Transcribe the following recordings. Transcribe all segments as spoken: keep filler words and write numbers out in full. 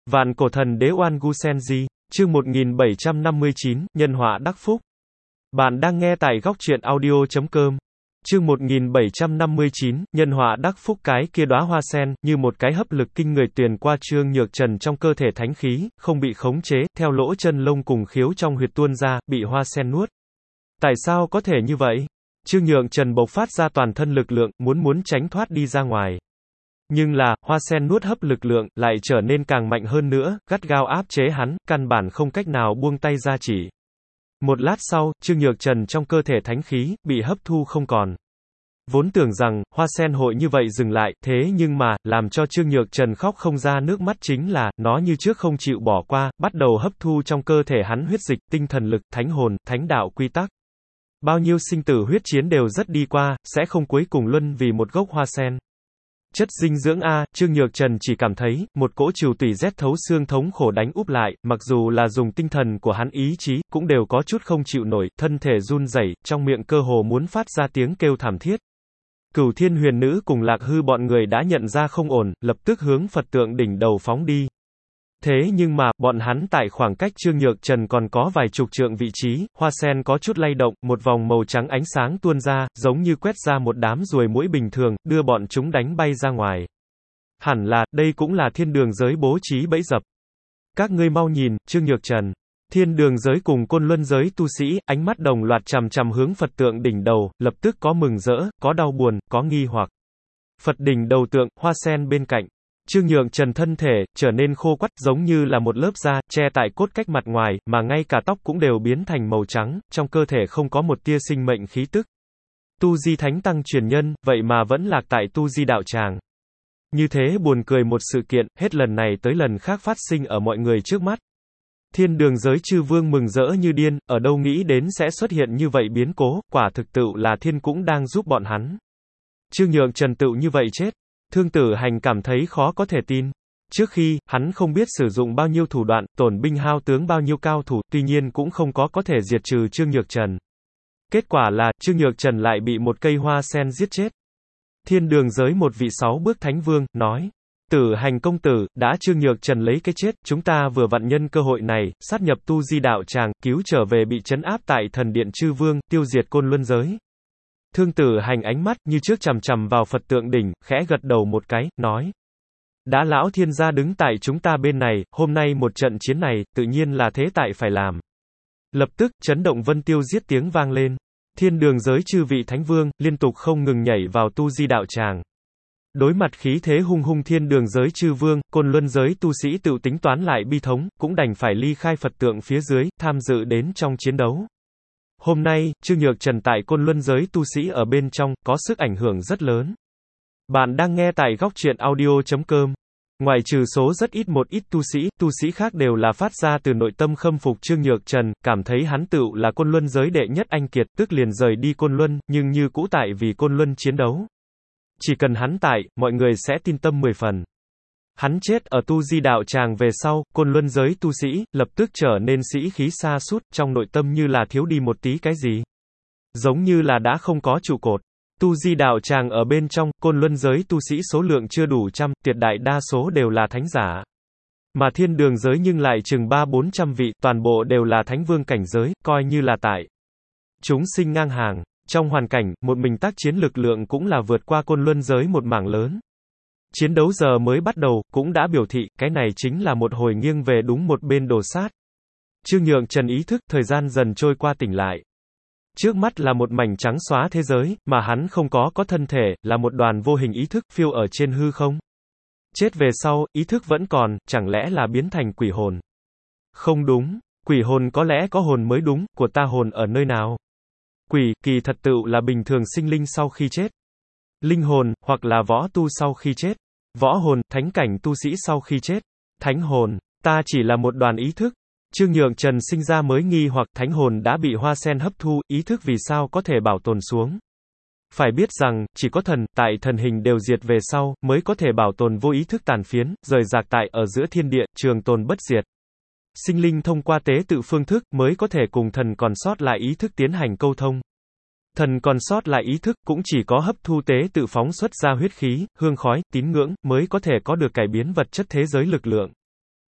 Vạn cổ thần đế Oan Gu Senji, chương một nghìn bảy trăm năm mươi chín, nhân họa đắc phúc. Bạn đang nghe tại góc truyện audio chấm com. Chương một nghìn bảy trăm năm mươi chín, nhân họa đắc phúc. Cái kia đóa hoa sen, như một cái hấp lực kinh người tuyền qua Trương Nhược Trần trong cơ thể thánh khí, không bị khống chế, theo lỗ chân lông cùng khiếu trong huyệt tuôn ra, bị hoa sen nuốt. Tại sao có thể như vậy? Trương Nhược Trần bộc phát ra toàn thân lực lượng, muốn muốn tránh thoát đi ra ngoài. Nhưng là, hoa sen nuốt hấp lực lượng, lại trở nên càng mạnh hơn nữa, gắt gao áp chế hắn, căn bản không cách nào buông tay ra chỉ. Một lát sau, Trương Nhược Trần trong cơ thể thánh khí, bị hấp thu không còn. Vốn tưởng rằng, hoa sen hội như vậy dừng lại, thế nhưng mà, làm cho Trương Nhược Trần khóc không ra nước mắt chính là, nó như trước không chịu bỏ qua, bắt đầu hấp thu trong cơ thể hắn huyết dịch, tinh thần lực, thánh hồn, thánh đạo quy tắc. Bao nhiêu sinh tử huyết chiến đều rất đi qua, sẽ không cuối cùng luân vì một gốc hoa sen. Chất dinh dưỡng A, Trương Nhược Trần chỉ cảm thấy, một cỗ trừu tủy rét thấu xương thống khổ đánh úp lại, mặc dù là dùng tinh thần của hắn ý chí, cũng đều có chút không chịu nổi, thân thể run rẩy, trong miệng cơ hồ muốn phát ra tiếng kêu thảm thiết. Cửu Thiên Huyền Nữ cùng Lạc Hư bọn người đã nhận ra không ổn, lập tức hướng Phật tượng đỉnh đầu phóng đi. Thế nhưng mà, bọn hắn tại khoảng cách Trương Nhược Trần còn có vài chục trượng vị trí, hoa sen có chút lay động, một vòng màu trắng ánh sáng tuôn ra, giống như quét ra một đám ruồi muỗi bình thường, đưa bọn chúng đánh bay ra ngoài. Hẳn là, đây cũng là thiên đường giới bố trí bẫy dập. Các ngươi mau nhìn, Trương Nhược Trần. Thiên đường giới cùng côn luân giới tu sĩ, ánh mắt đồng loạt chằm chằm hướng Phật tượng đỉnh đầu, lập tức có mừng rỡ, có đau buồn, có nghi hoặc. Phật đỉnh đầu tượng, hoa sen bên cạnh. Trương Nhược Trần thân thể, trở nên khô quắt, giống như là một lớp da, che tại cốt cách mặt ngoài, mà ngay cả tóc cũng đều biến thành màu trắng, trong cơ thể không có một tia sinh mệnh khí tức. Tu Di Thánh Tăng truyền nhân, vậy mà vẫn lạc tại Tu Di đạo tràng. Như thế buồn cười một sự kiện, hết lần này tới lần khác phát sinh ở mọi người trước mắt. Thiên đường giới chư vương mừng rỡ như điên, ở đâu nghĩ đến sẽ xuất hiện như vậy biến cố, quả thực tựu là thiên cũng đang giúp bọn hắn. Trương Nhược Trần tựu như vậy chết. Thương Tử Hành cảm thấy khó có thể tin. Trước khi, hắn không biết sử dụng bao nhiêu thủ đoạn, tổn binh hao tướng bao nhiêu cao thủ, tuy nhiên cũng không có có thể diệt trừ Trương Nhược Trần. Kết quả là, Trương Nhược Trần lại bị một cây hoa sen giết chết. Thiên đường giới một vị sáu bước thánh vương, nói. Tử Hành công tử, đã Trương Nhược Trần lấy cái chết, chúng ta vừa vặn nhân cơ hội này, sát nhập Tu Di đạo tràng, cứu trở về bị trấn áp tại thần điện chư vương, tiêu diệt côn luân giới. Thương Tử Hành ánh mắt, như trước chằm chằm vào Phật tượng đỉnh, khẽ gật đầu một cái, nói. Đã lão thiên gia đứng tại chúng ta bên này, hôm nay một trận chiến này, tự nhiên là thế tại phải làm. Lập tức, chấn động vân tiêu giết tiếng vang lên. Thiên đường giới chư vị thánh vương, liên tục không ngừng nhảy vào Tu Di đạo tràng. Đối mặt khí thế hung hung thiên đường giới chư vương, côn luân giới tu sĩ tự tính toán lại bi thống, cũng đành phải ly khai Phật tượng phía dưới, tham dự đến trong chiến đấu. Hôm nay, Trương Nhược Trần tại côn luân giới tu sĩ ở bên trong, có sức ảnh hưởng rất lớn. Bạn đang nghe tại góc truyện audio chấm com. Ngoài trừ số rất ít một ít tu sĩ, tu sĩ khác đều là phát ra từ nội tâm khâm phục Trương Nhược Trần, cảm thấy hắn tựu là côn luân giới đệ nhất anh kiệt, tức liền rời đi côn luân, nhưng như cũ tại vì côn luân chiến đấu. Chỉ cần hắn tại, mọi người sẽ tin tâm mười phần. Hắn chết ở Tu Di đạo tràng về sau, côn luân giới tu sĩ, lập tức trở nên sĩ khí sa sút, trong nội tâm như là thiếu đi một tí cái gì. Giống như là đã không có trụ cột. Tu Di đạo tràng ở bên trong, côn luân giới tu sĩ số lượng chưa đủ trăm, tuyệt đại đa số đều là thánh giả. Mà thiên đường giới nhưng lại chừng ba bốn trăm vị, toàn bộ đều là thánh vương cảnh giới, coi như là tại. Chúng sinh ngang hàng. Trong hoàn cảnh, một mình tác chiến lực lượng cũng là vượt qua côn luân giới một mảng lớn. Chiến đấu giờ mới bắt đầu, cũng đã biểu thị, cái này chính là một hồi nghiêng về đúng một bên đồ sát. Trương Nhược Trần ý thức, thời gian dần trôi qua tỉnh lại. Trước mắt là một mảnh trắng xóa thế giới, mà hắn không có có thân thể, là một đoàn vô hình ý thức phiêu ở trên hư không. Chết về sau, ý thức vẫn còn, chẳng lẽ là biến thành quỷ hồn? Không đúng, quỷ hồn có lẽ có hồn mới đúng, của ta hồn ở nơi nào? Quỷ, kỳ thật tựu là bình thường sinh linh sau khi chết. Linh hồn, hoặc là võ tu sau khi chết. Võ hồn, thánh cảnh tu sĩ sau khi chết. Thánh hồn, ta chỉ là một đoàn ý thức. Trương Nhược Trần sinh ra mới nghi hoặc thánh hồn đã bị hoa sen hấp thu, ý thức vì sao có thể bảo tồn xuống. Phải biết rằng, chỉ có thần, tại thần hình đều diệt về sau, mới có thể bảo tồn vô ý thức tàn phiến, rời rạc tại ở giữa thiên địa, trường tồn bất diệt. Sinh linh thông qua tế tự phương thức, mới có thể cùng thần còn sót lại ý thức tiến hành câu thông. Thần còn sót lại ý thức, cũng chỉ có hấp thu tế tự phóng xuất ra huyết khí, hương khói, tín ngưỡng, mới có thể có được cải biến vật chất thế giới lực lượng.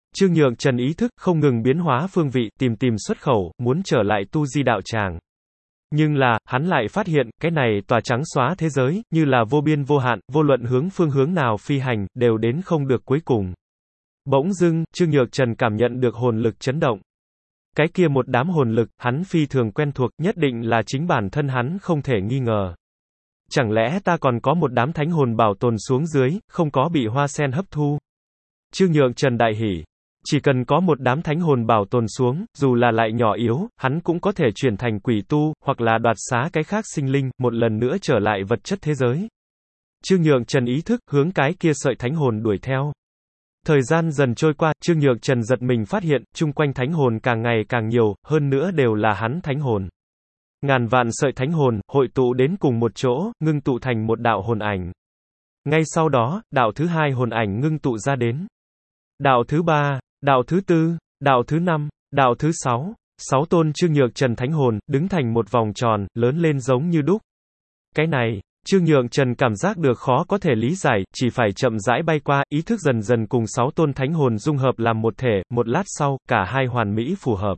Trương Nhượng Trần ý thức không ngừng biến hóa phương vị, tìm tìm xuất khẩu, muốn trở lại tu di đạo tràng. Nhưng là, hắn lại phát hiện, cái này tòa trắng xóa thế giới, như là vô biên vô hạn, vô luận hướng phương hướng nào phi hành, đều đến không được cuối cùng. Bỗng dưng, Trương Nhược Trần cảm nhận được hồn lực chấn động. Cái kia một đám hồn lực, hắn phi thường quen thuộc, nhất định là chính bản thân hắn không thể nghi ngờ. Chẳng lẽ ta còn có một đám thánh hồn bảo tồn xuống dưới, không có bị hoa sen hấp thu? Trương Nhượng Trần đại hỉ. Chỉ cần có một đám thánh hồn bảo tồn xuống, dù là lại nhỏ yếu, hắn cũng có thể chuyển thành quỷ tu, hoặc là đoạt xá cái khác sinh linh, một lần nữa trở lại vật chất thế giới. Trương Nhượng Trần ý thức, hướng cái kia sợi thánh hồn đuổi theo. Thời gian dần trôi qua, Trương Nhượng Trần giật mình phát hiện, chung quanh thánh hồn càng ngày càng nhiều, hơn nữa đều là hắn thánh hồn. Ngàn vạn sợi thánh hồn, hội tụ đến cùng một chỗ, ngưng tụ thành một đạo hồn ảnh. Ngay sau đó, đạo thứ hai hồn ảnh ngưng tụ ra đến. Đạo thứ ba, đạo thứ tư, đạo thứ năm, đạo thứ sáu, sáu tôn Trương Nhượng Trần thánh hồn, đứng thành một vòng tròn, lớn lên giống như đúc. Cái này, Trương Nhượng Trần cảm giác được khó có thể lý giải, chỉ phải chậm rãi bay qua, ý thức dần dần cùng sáu tôn thánh hồn dung hợp làm một thể, một lát sau, cả hai hoàn mỹ phù hợp.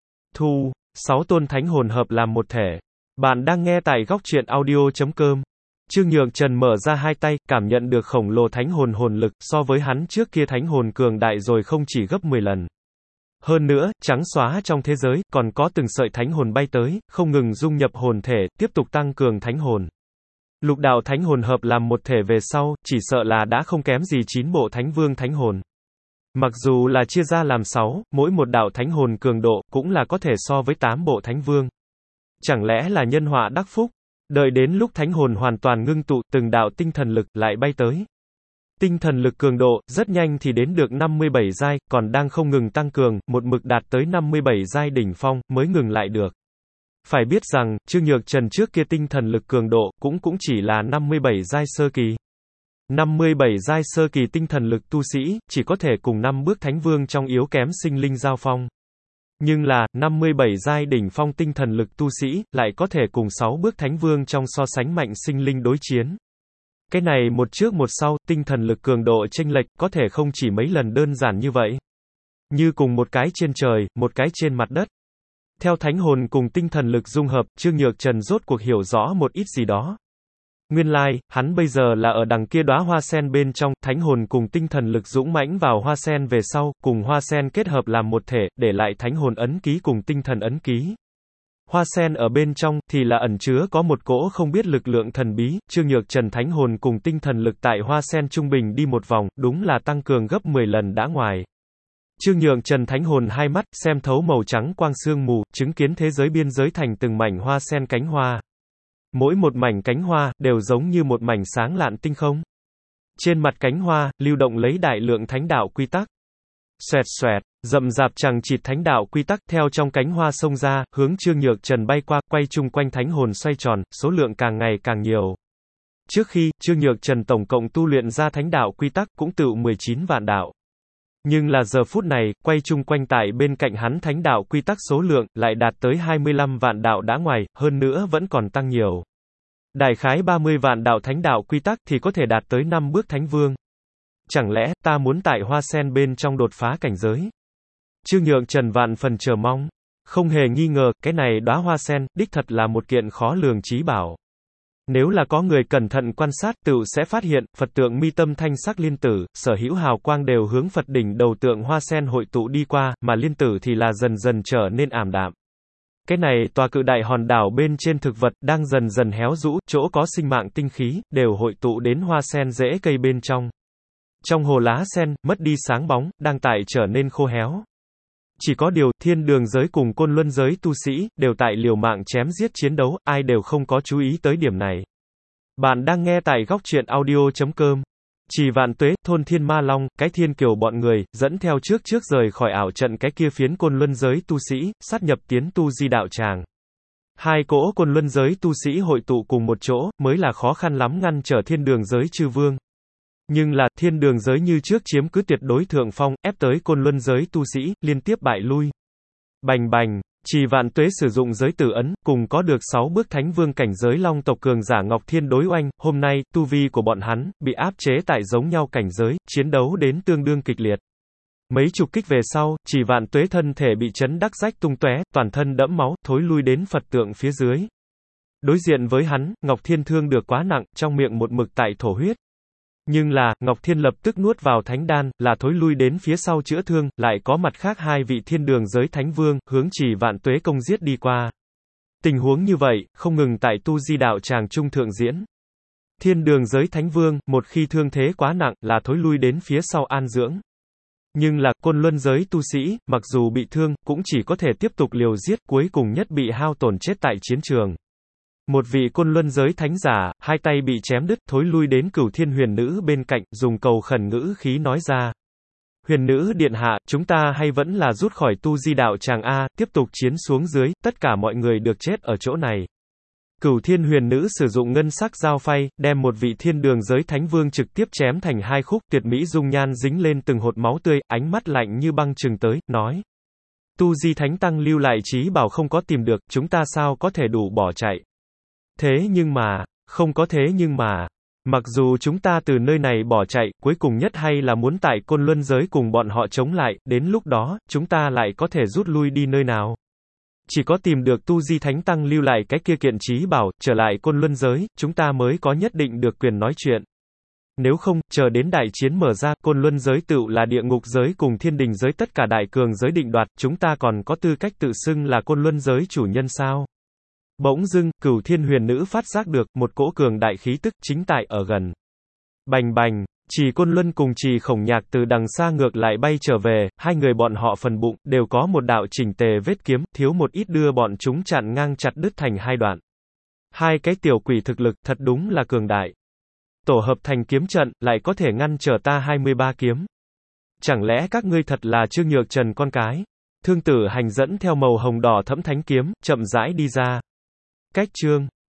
Thu, sáu tôn thánh hồn hợp làm một thể. Bạn đang nghe tại góc truyện audio chấm com. Trương Nhượng Trần mở ra hai tay, cảm nhận được khổng lồ thánh hồn hồn lực, so với hắn trước kia thánh hồn cường đại rồi không chỉ gấp mười lần. Hơn nữa, trắng xóa trong thế giới, còn có từng sợi thánh hồn bay tới, không ngừng dung nhập hồn thể, tiếp tục tăng cường thánh hồn. Lục đạo thánh hồn hợp làm một thể về sau, chỉ sợ là đã không kém gì chín bộ thánh vương thánh hồn. Mặc dù là chia ra làm sáu, mỗi một đạo thánh hồn cường độ, cũng là có thể so với tám bộ thánh vương. Chẳng lẽ là nhân họa đắc phúc? Đợi đến lúc thánh hồn hoàn toàn ngưng tụ, từng đạo tinh thần lực lại bay tới. Tinh thần lực cường độ, rất nhanh thì đến được năm mươi bảy giai, còn đang không ngừng tăng cường, một mực đạt tới năm mươi bảy giai đỉnh phong, mới ngừng lại được. Phải biết rằng, Trương Nhược Trần trước kia tinh thần lực cường độ, cũng cũng chỉ là năm mươi bảy giai sơ kỳ. năm mươi bảy giai sơ kỳ tinh thần lực tu sĩ, chỉ có thể cùng năm bước thánh vương trong yếu kém sinh linh giao phong. Nhưng là, năm mươi bảy giai đỉnh phong tinh thần lực tu sĩ, lại có thể cùng sáu bước thánh vương trong so sánh mạnh sinh linh đối chiến. Cái này một trước một sau, tinh thần lực cường độ chênh lệch, có thể không chỉ mấy lần đơn giản như vậy. Như cùng một cái trên trời, một cái trên mặt đất. Theo thánh hồn cùng tinh thần lực dung hợp, Trương Nhược Trần rốt cuộc hiểu rõ một ít gì đó. Nguyên lai, like, hắn bây giờ là ở đằng kia đóa hoa sen bên trong, thánh hồn cùng tinh thần lực dũng mãnh vào hoa sen về sau, cùng hoa sen kết hợp làm một thể, để lại thánh hồn ấn ký cùng tinh thần ấn ký. Hoa sen ở bên trong, thì là ẩn chứa có một cỗ không biết lực lượng thần bí, Trương Nhược Trần thánh hồn cùng tinh thần lực tại hoa sen trung bình đi một vòng, đúng là tăng cường gấp mười lần đã ngoài. Trương Nhượng Trần thánh hồn hai mắt, xem thấu màu trắng quang sương mù, chứng kiến thế giới biên giới thành từng mảnh hoa sen cánh hoa. Mỗi một mảnh cánh hoa, đều giống như một mảnh sáng lạn tinh không. Trên mặt cánh hoa, lưu động lấy đại lượng thánh đạo quy tắc. Xoẹt xoẹt, rậm rạp chằng chịt thánh đạo quy tắc theo trong cánh hoa xông ra, hướng Trương Nhược Trần bay qua, quay chung quanh thánh hồn xoay tròn, số lượng càng ngày càng nhiều. Trước khi, Trương Nhược Trần tổng cộng tu luyện ra thánh đạo quy tắc, cũng tự mười chín vạn đạo. Nhưng là giờ phút này, quay chung quanh tại bên cạnh hắn thánh đạo quy tắc số lượng, lại đạt tới hai mươi lăm vạn đạo đã ngoài, hơn nữa vẫn còn tăng nhiều. Đại khái ba mươi vạn đạo thánh đạo quy tắc thì có thể đạt tới năm bước thánh vương. Chẳng lẽ, ta muốn tại hoa sen bên trong đột phá cảnh giới? Trương Nhượng Trần vạn phần chờ mong. Không hề nghi ngờ, cái này đóa hoa sen, đích thật là một kiện khó lường trí bảo. Nếu là có người cẩn thận quan sát, tựu sẽ phát hiện, Phật tượng mi tâm thanh sắc liên tử, sở hữu hào quang đều hướng Phật đỉnh đầu tượng hoa sen hội tụ đi qua, mà liên tử thì là dần dần trở nên ảm đạm. Cái này, tòa cự đại hòn đảo bên trên thực vật, đang dần dần héo rũ, chỗ có sinh mạng tinh khí, đều hội tụ đến hoa sen rễ cây bên trong. Trong hồ lá sen, mất đi sáng bóng, đang tại trở nên khô héo. Chỉ có điều, thiên đường giới cùng côn luân giới tu sĩ, đều tại liều mạng chém giết chiến đấu, ai đều không có chú ý tới điểm này. Bạn đang nghe tại góc truyện audio chấm com. Chỉ vạn tuế, thôn thiên ma long, cái thiên kiều bọn người, dẫn theo trước trước rời khỏi ảo trận cái kia phiến côn luân giới tu sĩ, sát nhập tiến tu di đạo tràng. Hai cỗ côn luân giới tu sĩ hội tụ cùng một chỗ, mới là khó khăn lắm ngăn trở thiên đường giới chư vương. Nhưng là, thiên đường giới như trước chiếm cứ tuyệt đối thượng phong, ép tới côn luân giới tu sĩ, liên tiếp bại lui. Bành bành, Trì Vạn Tuế sử dụng giới tử ấn, cùng có được sáu bước thánh vương cảnh giới long tộc cường giả Ngọc Thiên đối oanh, hôm nay, tu vi của bọn hắn, bị áp chế tại giống nhau cảnh giới, chiến đấu đến tương đương kịch liệt. Mấy chục kích về sau, Chỉ Vạn Tuế thân thể bị chấn đắc rách tung tóe, toàn thân đẫm máu, thối lui đến Phật tượng phía dưới. Đối diện với hắn, Ngọc Thiên thương được quá nặng, trong miệng một mực tại thổ huyết. Nhưng là, Ngọc Thiên lập tức nuốt vào thánh đan, là thối lui đến phía sau chữa thương, lại có mặt khác hai vị thiên đường giới thánh vương, hướng Chỉ Vạn Tuế công giết đi qua. Tình huống như vậy, không ngừng tại tu di đạo tràng trung thượng diễn. Thiên đường giới thánh vương, một khi thương thế quá nặng, là thối lui đến phía sau an dưỡng. Nhưng là, côn luân giới tu sĩ, mặc dù bị thương, cũng chỉ có thể tiếp tục liều giết, cuối cùng nhất bị hao tổn chết tại chiến trường. Một vị côn luân giới thánh giả, hai tay bị chém đứt, thối lui đến Cửu Thiên huyền nữ bên cạnh, dùng cầu khẩn ngữ khí nói ra. Huyền nữ điện hạ, chúng ta hay vẫn là rút khỏi tu di đạo tràng A, tiếp tục chiến xuống dưới, tất cả mọi người được chết ở chỗ này. Cửu Thiên huyền nữ sử dụng ngân sắc dao phay, đem một vị thiên đường giới thánh vương trực tiếp chém thành hai khúc, tuyệt mỹ dung nhan dính lên từng hột máu tươi, ánh mắt lạnh như băng trừng tới, nói. Tu di thánh tăng lưu lại trí bảo không có tìm được, chúng ta sao có thể đủ bỏ chạy. Thế nhưng mà, không có thế nhưng mà, mặc dù chúng ta từ nơi này bỏ chạy, cuối cùng nhất hay là muốn tại côn luân giới cùng bọn họ chống lại, đến lúc đó, chúng ta lại có thể rút lui đi nơi nào. Chỉ có tìm được tu di thánh tăng lưu lại cái kia kiện trí bảo, trở lại côn luân giới, chúng ta mới có nhất định được quyền nói chuyện. Nếu không, chờ đến đại chiến mở ra, côn luân giới tựu là địa ngục giới cùng thiên đình giới tất cả đại cường giới định đoạt, chúng ta còn có tư cách tự xưng là côn luân giới chủ nhân sao? Bỗng dưng, Cửu Thiên huyền nữ phát giác được, một cỗ cường đại khí tức, chính tại ở gần. Bành bành, Trì Côn Luân cùng Trì Khổng Nhạc từ đằng xa ngược lại bay trở về, hai người bọn họ phần bụng, đều có một đạo chỉnh tề vết kiếm, thiếu một ít đưa bọn chúng chặn ngang chặt đứt thành hai đoạn. Hai cái tiểu quỷ thực lực, thật đúng là cường đại. Tổ hợp thành kiếm trận, lại có thể ngăn trở ta hai mươi ba kiếm. Chẳng lẽ các ngươi thật là Trương Nhược Trần con cái? Thương Tử Hành dẫn theo màu hồng đỏ thẫm thánh kiếm, chậm rãi đi ra. Cách chương